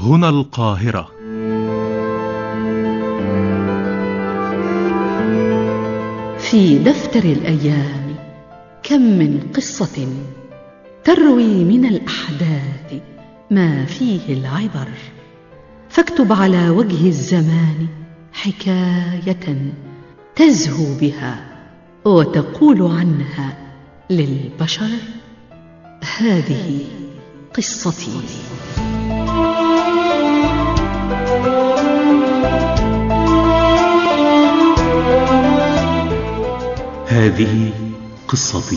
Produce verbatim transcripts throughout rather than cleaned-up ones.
هنا القاهرة. في دفتر الأيام كم من قصة تروي من الأحداث ما فيه العبر، فاكتب على وجه الزمان حكاية تزهو بها وتقول عنها للبشر: هذه قصتي. هذه قصتي.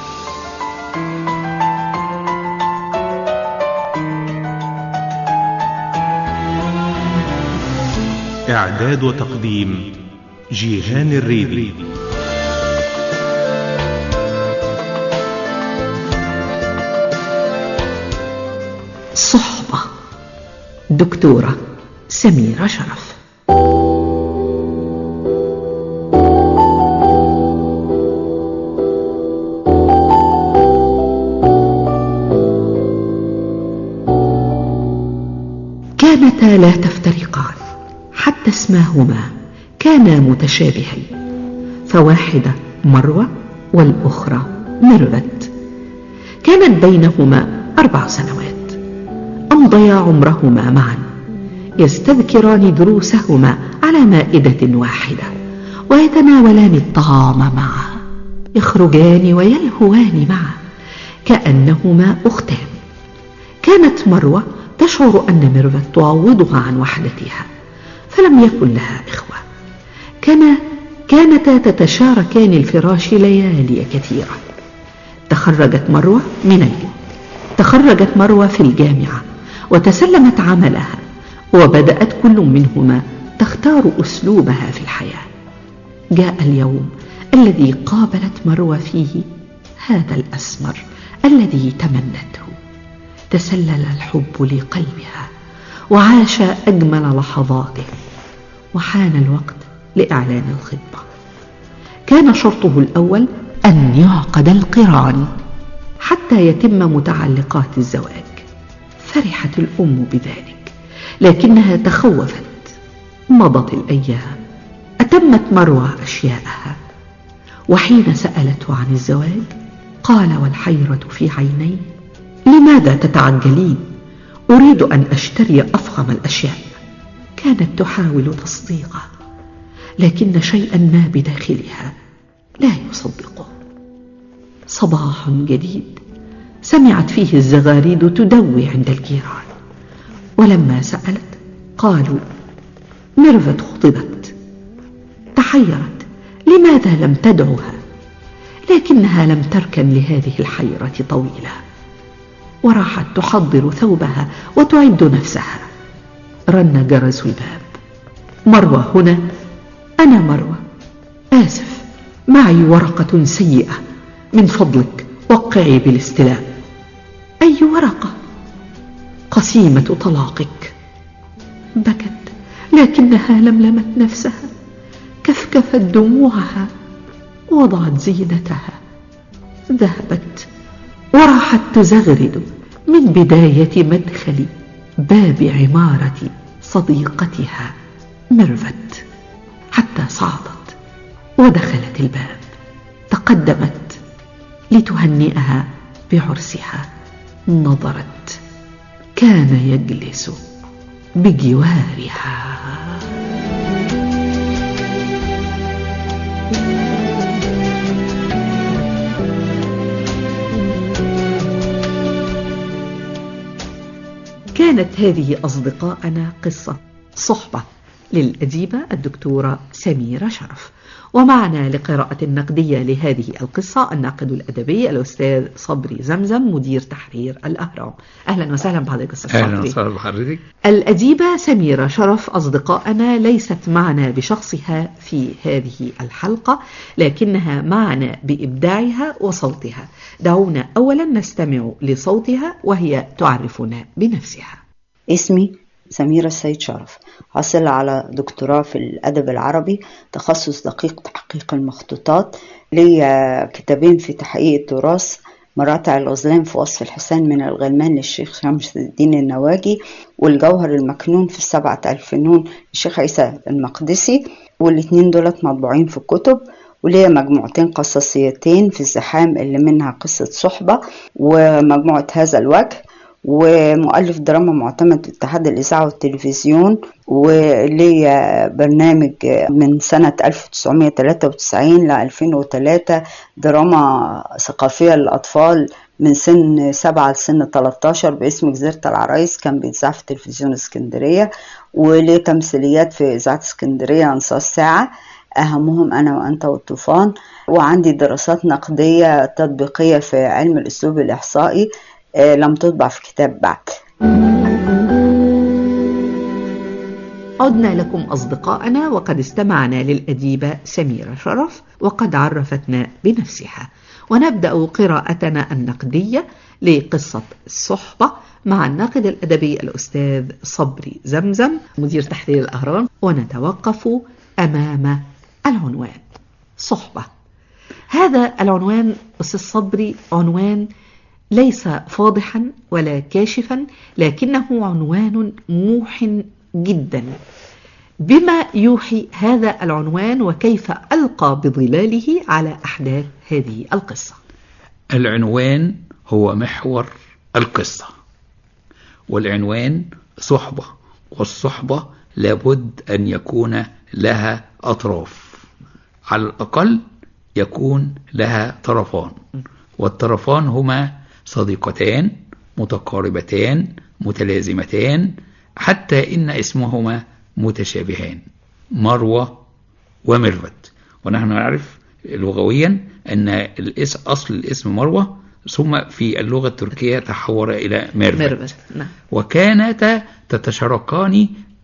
إعداد وتقديم جيهان الريدي. صحبة دكتورة سميرة شرف. كانتا لا تفترقان، حتى اسماهما كانا متشابهين، فواحدة مروة والأخرى ميرفت. كانت بينهما أربع سنوات. أمضيا عمرهما معا يستذكران دروسهما على مائدة واحدة، ويتناولان الطعام معا، يخرجان ويلهوان معا كأنهما أختان. كانت مروة تشعر أن ميرفت تعوضها عن وحدتها، فلم يكن لها إخوة. كان كانتا تتشاركان الفراش ليالي كثيرة. تخرجت مروة من تخرجت مروة في الجامعة وتسلمت عملها، وبدأت كل منهما تختار أسلوبها في الحياة. جاء اليوم الذي قابلت مروة فيه هذا الأسمر الذي تمنته. تسلل الحب لقلبها وعاش أجمل لحظاته، وحان الوقت لإعلان الخطبة. كان شرطه الأول أن يعقد القران حتى يتم متعلقات الزواج. فرحت الأم بذلك، لكنها تخوفت. مضت الأيام، أتمت مروة أشياءها، وحين سألته عن الزواج قال والحيرة في عينيه: لماذا تتعجلين؟ أريد أن أشتري أفخم الأشياء. كانت تحاول تصديقه، لكن شيئا ما بداخلها لا يصدقه. صباح جديد سمعت فيه الزغاريد تدوي عند الجيران، ولما سألت قالوا ميرفت خطبت. تحيرت لماذا لم تدعها، لكنها لم تركن لهذه الحيرة طويلة، وراحت تحضر ثوبها وتعد نفسها. رن جرس الباب. مروة هنا؟ أنا مروة، آسف، معي ورقة سيئة، من فضلك وقعي بالاستلام. أي ورقة؟ قسيمة طلاقك. بكت، لكنها لملمت نفسها، كفكفت دموعها، وضعت زينتها، ذهبت وراحت تزغرد من بداية مدخل باب عمارة صديقتها ميرفت، حتى صعدت ودخلت الباب. تقدمت لتهنئها بعرسها. نظرت، كان يجلس بجوارها. كانت هذه أصدقائنا قصة صحبة للأديبة الدكتورة سميرة شرف. ومعنا لقراءة النقدية لهذه القصة الناقد الأدبي الأستاذ صبري زمزم، مدير تحرير الأهرام. أهلا وسهلا بحضرتك أستاذ صبري. أهلا وسهلا بحضرتك. الأديبة سميرة شرف أصدقائنا ليست معنا بشخصها في هذه الحلقة، لكنها معنا بإبداعها وصوتها. دعونا أولا نستمع لصوتها وهي تعرفنا بنفسها. اسمي سميرة السيد شرف، حصل على دكتوراه في الأدب العربي، تخصص دقيق تحقيق المخطوطات. لي كتابين في تحقيق التراث، مراتع الغزلان في وصف الحسين من الغلمان للشيخ شمس الدين النواجي، والجوهر المكنون في السبعة الفنون للشيخ عيسى المقدسي، والاتنين دولت مطبوعين في الكتب. وليه مجموعتين قصصيتين في الزحام اللي منها قصة صحبة ومجموعة هذا الوجه، ومؤلف دراما معتمد في اتحاد الإذاعة والتلفزيون، وليه برنامج من سنة ألف وتسعمائة وثلاثة وتسعين ل ألفين وثلاثة دراما ثقافية للأطفال من سن سبعة لسن ثلاثة عشر باسم جزيرة العرايس، كان بيتذاع في تلفزيون اسكندرية. وليه تمثيليات في إذاعة اسكندرية نصاص ساعة، أهمهم أنا وأنت والطوفان. وعندي دراسات نقدية تطبيقية في علم الأسلوب الإحصائي لم تطبع في كتاب بعد. عدنا لكم أصدقائنا، وقد استمعنا للأديبة سميرة شرف وقد عرفتنا بنفسها، ونبدأ قراءتنا النقدية لقصة الصحبة مع الناقد الأدبي الأستاذ صبري زمزم مدير تحرير الأهرام، ونتوقف أمام العنوان صحبة. هذا العنوان أستاذ صبري عنوان ليس فاضحا ولا كاشفا، لكنه عنوان موح جدا. بما يوحي هذا العنوان وكيف ألقى بظلاله على أحداث هذه القصة؟ العنوان هو محور القصة، والعنوان صحبة، والصحبة لابد أن يكون لها أطراف، على الأقل يكون لها طرفان، والطرفان هما صديقتان متقاربتان متلازمتان، حتى إن اسمهما متشابهان، مروة وميرفت. ونحن نعرف لغويا أن الاسم أصل الاسم مروة، ثم في اللغة التركية تحول إلى ميرفت، وكانتا تتشاركان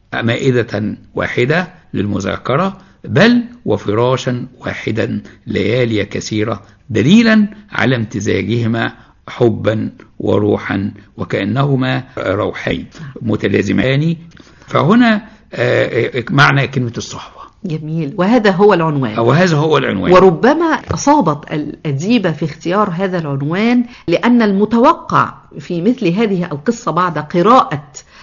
مائدة واحدة للمذاكرة، بل وفراشا واحدا ليالي كثيرة، دليلا على امتزاجهما حبا وروحا، وكأنهما روحين متلازمان. فهنا معنى كلمة الصحبة. جميل، وهذا هو العنوان. وهذا هو العنوان. وربما أصابت الأديبة في اختيار هذا العنوان، لأن المتوقع في مثل هذه القصة بعد قراءة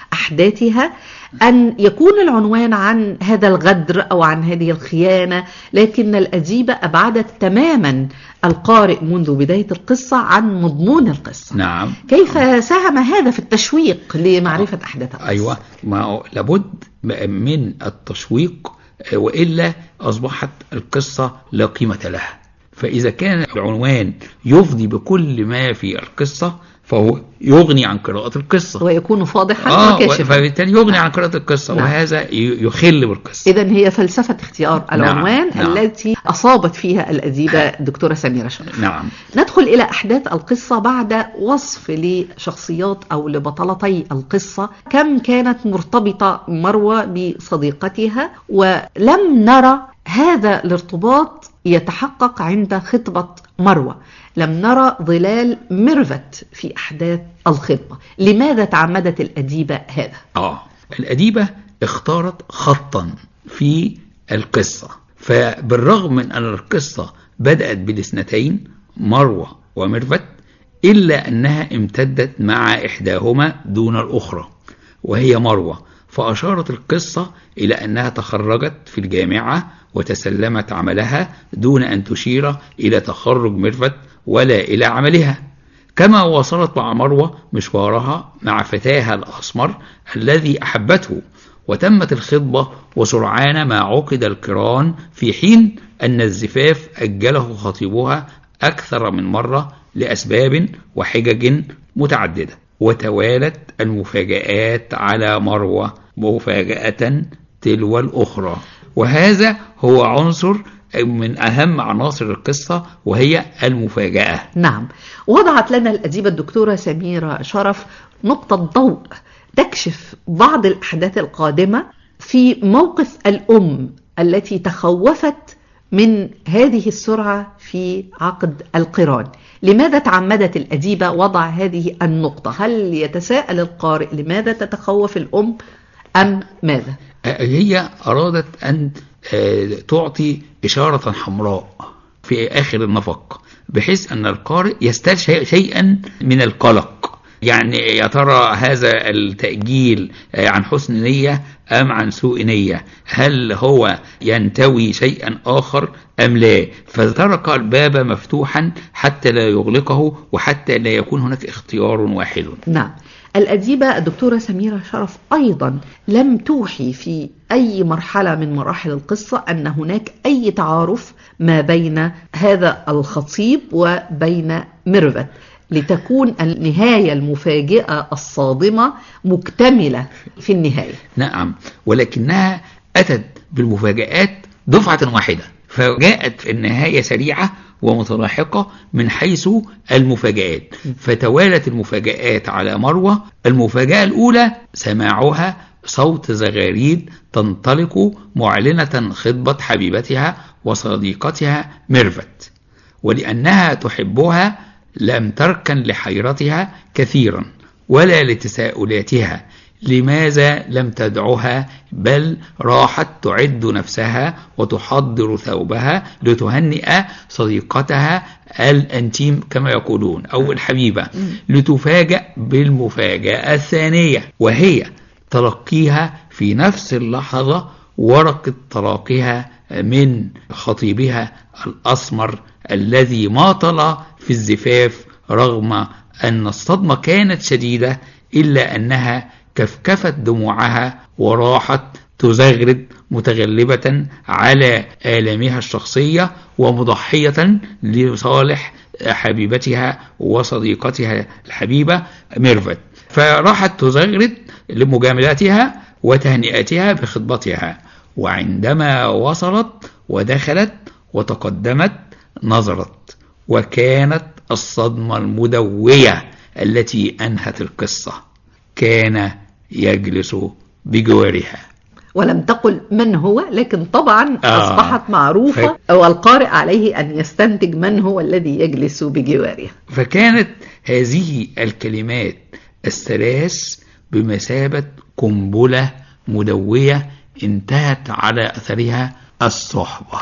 أحداثها أن يكون العنوان عن هذا الغدر أو عن هذه الخيانة، لكن الأديبة أبعدت تماما القارئ منذ بداية القصة عن مضمون القصة. نعم. كيف ساهم هذا في التشويق لمعرفة أحداث القصة؟ أيوة، ما لابد من التشويق، وإلا أصبحت القصة لا قيمة لها. فإذا كان العنوان يفضي بكل ما في القصة فهو يغني عن قراءة القصة، ويكون فاضحا آه وكاشفا، فبالتالي يغني عن قراءة القصة. نعم. وهذا يخل بالقصة. إذن هي فلسفة اختيار العنوان. نعم. التي نعم. أصابت فيها الأديبة الدكتورة سميرة شرف. نعم. ندخل إلى أحداث القصة بعد وصف لشخصيات أو لبطلتي القصة، كم كانت مرتبطة مروة بصديقتها، ولم نرى هذا الارتباط يتحقق عند خطبة مروة، لم نرى ظلال ميرفت في أحداث الخطبة. لماذا تعمدت الأديبة هذا؟ آه الأديبة اختارت خطا في القصة، فبالرغم من أن القصة بدأت بالاثنتين مروة وميرفت، إلا أنها امتدت مع إحداهما دون الأخرى وهي مروة، فأشارت القصة إلى أنها تخرجت في الجامعة وتسلمت عملها دون أن تشير إلى تخرج ميرفت ولا إلى عملها، كما واصلت مع مروة مشوارها مع فتاها الأسمر الذي أحبته، وتمت الخطبة وسرعان ما عقد القران، في حين أن الزفاف أجله خطيبها أكثر من مرة لأسباب وحجج متعددة. وتوالت المفاجآت على مروة مفاجأة تلو الأخرى، وهذا هو عنصر من أهم عناصر القصة، وهي المفاجأة. نعم. وضعت لنا الأديبة الدكتورة سميرة شرف نقطة ضوء تكشف بعض الأحداث القادمة في موقف الأم التي تخوفت من هذه السرعة في عقد القران. لماذا تعمدت الأديبة وضع هذه النقطة؟ هل يتساءل القارئ لماذا تتخوف الأم أم ماذا؟ هي أرادت أن تعطي إشارة حمراء في آخر النفق، بحيث أن القارئ يستشعر شيئا من القلق، يعني يا ترى هذا التأجيل عن حسن نية أم عن سوء نية؟ هل هو ينتوي شيئا آخر أم لا؟ فترك الباب مفتوحا حتى لا يغلقه وحتى لا يكون هناك اختيار واحد. نعم. الأديبة الدكتورة سميرة شرف أيضا لم توحي في أي مرحلة من مراحل القصة أن هناك أي تعارف ما بين هذا الخطيب وبين ميرفت لتكون النهاية المفاجئة الصادمة مكتملة في النهاية. نعم، ولكنها أتت بالمفاجآت دفعة واحدة، فجاءت النهاية سريعة ومتلاحقة من حيث المفاجآت، فتوالت المفاجآت على مروة. المفاجأة الأولى سماعها صوت زغاريد تنطلق معلنة خطبة حبيبتها وصديقتها ميرفت، ولأنها تحبها لم تركن لحيرتها كثيرا ولا لتساؤلاتها لماذا لم تدعها، بل راحت تعد نفسها وتحضر ثوبها لتهنئ صديقتها الأنتيم كما يقولون أو الحبيبة، لتفاجأ بالمفاجأة الثانية وهي تلقيها في نفس اللحظة ورقة طلاقها من خطيبها الأسمر الذي ماطل في الزفاف رغم أن الصدمة كانت شديدة، إلا أنها كفكفت دموعها وراحت تزغرد متغلبة على آلامها الشخصية ومضحية لصالح حبيبتها وصديقتها الحبيبة ميرفت، فراحت تزغرد لمجاملاتها وتهنئتها بخطبتها. وعندما وصلت ودخلت وتقدمت نظرت، وكانت الصدمة المدوية التي أنهت القصة. كان يجلس بجوارها، ولم تقل من هو، لكن طبعا آه أصبحت معروفة ف... والقارئ عليه أن يستنتج من هو الذي يجلس بجوارها. فكانت هذه الكلمات الثلاث بمثابة قنبلة مدوية انتهت على أثرها الصحبة،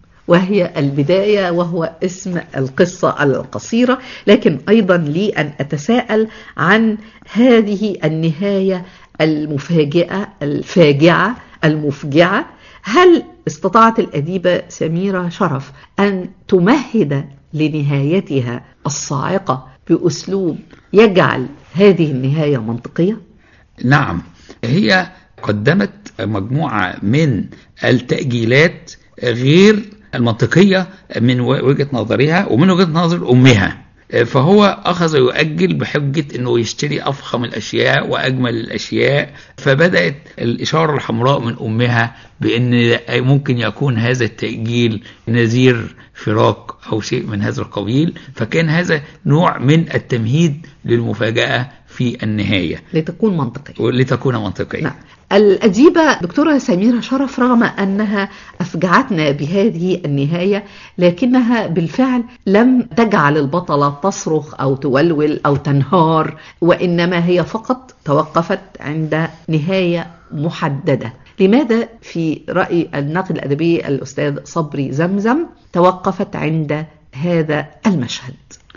وهي البداية وهو اسم القصة القصيرة. لكن أيضا لي أن أتساءل عن هذه النهاية المفاجئة الفاجعة المفجعة. هل استطاعت الأديبة سميرة شرف أن تمهد لنهايتها الصاعقة بأسلوب يجعل هذه النهاية منطقية؟ نعم، هي قدمت مجموعة من التأجيلات غير المنطقية من وجهة نظرها ومن وجهة نظر أمها، فهو أخذ يؤجل بحجة أنه يشتري أفخم الأشياء وأجمل الأشياء، فبدأت الإشارة الحمراء من أمها بأن ممكن يكون هذا التأجيل نذير فراق أو شيء من هذا القبيل، فكان هذا نوع من التمهيد للمفاجأة في النهاية لتكون منطقية لتكون منطقية. نعم. الأديبة دكتورة سميرة شرف رغم أنها أفجعتنا بهذه النهاية، لكنها بالفعل لم تجعل البطلة تصرخ أو تولول أو تنهار، وإنما هي فقط توقفت عند نهاية محددة. لماذا في رأي الناقد الأدبي الأستاذ صبري زمزم توقفت عند هذا المشهد؟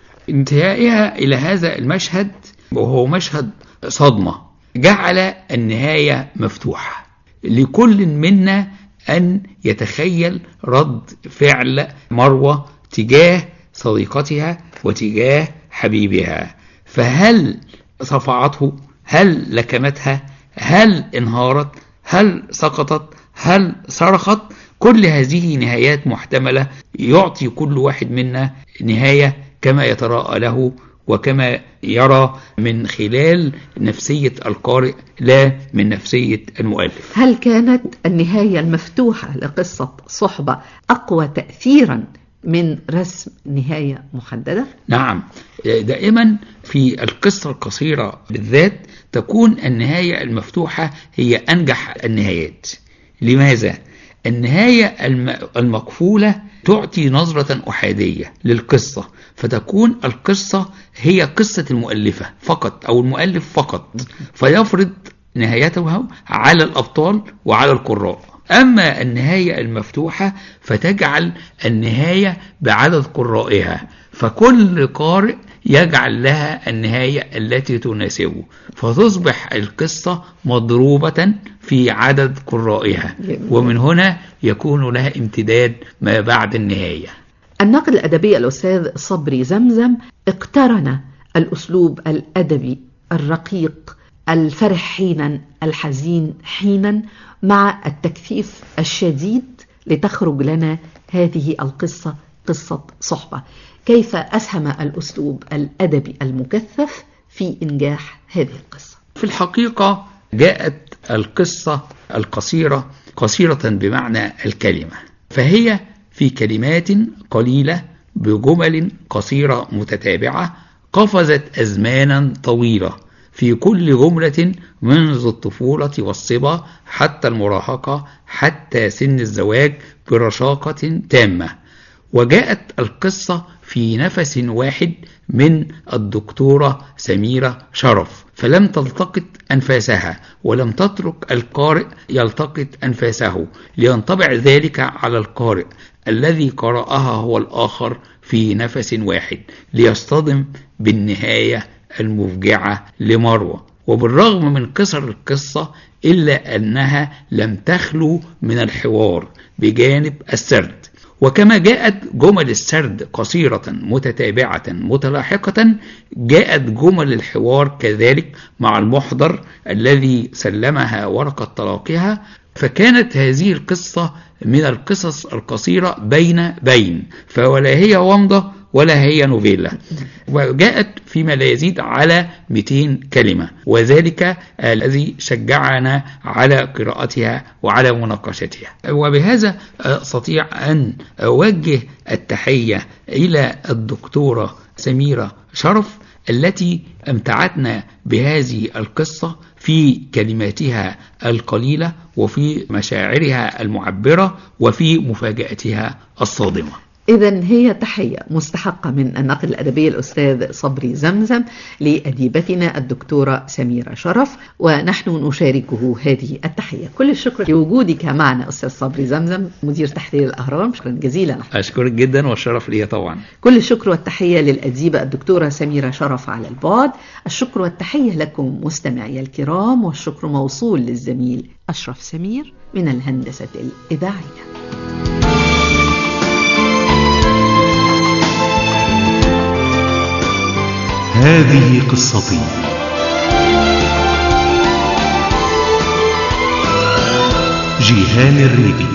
انتهائها إلى هذا المشهد وهو مشهد صدمة جعل النهاية مفتوحة لكل منا أن يتخيل رد فعل مروة تجاه صديقتها وتجاه حبيبها، فهل صفعته؟ هل لكمتها؟ هل انهارت؟ هل سقطت؟ هل صرخت؟ كل هذه نهايات محتملة، يعطي كل واحد منا نهاية كما يتراءى له وكما يرى من خلال نفسية القارئ لا من نفسية المؤلف. هل كانت النهاية المفتوحة لقصة صحبة أقوى تأثيرا من رسم نهاية محددة؟ نعم، دائما في القصة القصيرة بالذات تكون النهاية المفتوحة هي أنجح النهايات. لماذا؟ النهاية المقفولة تعطي نظرة أحادية للقصة، فتكون القصة هي قصة المؤلفة فقط أو المؤلف فقط، فيفرض نهايته على الأبطال وعلى القراء. أما النهاية المفتوحة فتجعل النهاية بعدد قرائها، فكل قارئ يجعل لها النهاية التي تناسبه، فتصبح القصة مضروبة في عدد قرائها، ومن هنا يكون لها امتداد ما بعد النهاية. الناقد الأدبي الأستاذ صبري زمزم اقترن الأسلوب الأدبي الرقيق الفرح حينا الحزين حينا مع التكثيف الشديد لتخرج لنا هذه القصة قصة صحبة. كيف أسهم الأسلوب الأدبي المكثف في إنجاح هذه القصة؟ في الحقيقة جاءت القصة القصيرة قصيرة بمعنى الكلمة، فهي في كلمات قليلة بجمل قصيرة متتابعة قفزت أزمانا طويلة في كل جملة منذ الطفولة والصبا حتى المراهقة حتى سن الزواج برشاقة تامة. وجاءت القصة في نفس واحد من الدكتورة سميرة شرف، فلم تلتقط أنفاسها ولم تترك القارئ يلتقط أنفاسه لينطبع ذلك على القارئ الذي قرأها هو الآخر في نفس واحد ليصطدم بالنهاية المفجعة لمروة. وبالرغم من قصر القصة إلا أنها لم تخلو من الحوار بجانب السرد، وكما جاءت جمل السرد قصيرة متتابعة متلاحقة جاءت جمل الحوار كذلك مع المحضر الذي سلمها ورقة طلاقها. فكانت هذه القصة من القصص القصيرة بين بين، فولا هي ومضة ولا هي نوفيلا، وجاءت فيما لا يزيد على مئتين كلمة، وذلك الذي شجعنا على قراءتها وعلى مناقشتها. وبهذا أستطيع أن أوجه التحية إلى الدكتورة سميرة شرف التي أمتعتنا بهذه القصة في كلماتها القليلة وفي مشاعرها المعبرة وفي مفاجأتها الصادمة. إذن هي تحية مستحقة من الناقد الأدبي الأستاذ صبري زمزم لأديبتنا الدكتورة سميرة شرف، ونحن نشاركه هذه التحية. كل الشكر لوجودك معنا أستاذ صبري زمزم مدير تحرير الأهرام، شكرا جزيلا. أشكرك جدا والشرف لي طبعا. كل الشكر والتحية للأديبة الدكتورة سميرة شرف على البعد. الشكر والتحية لكم مستمعي الكرام، والشكر موصول للزميل أشرف سمير من الهندسة الإذاعية. هذه قصتي. جيهان الريبي.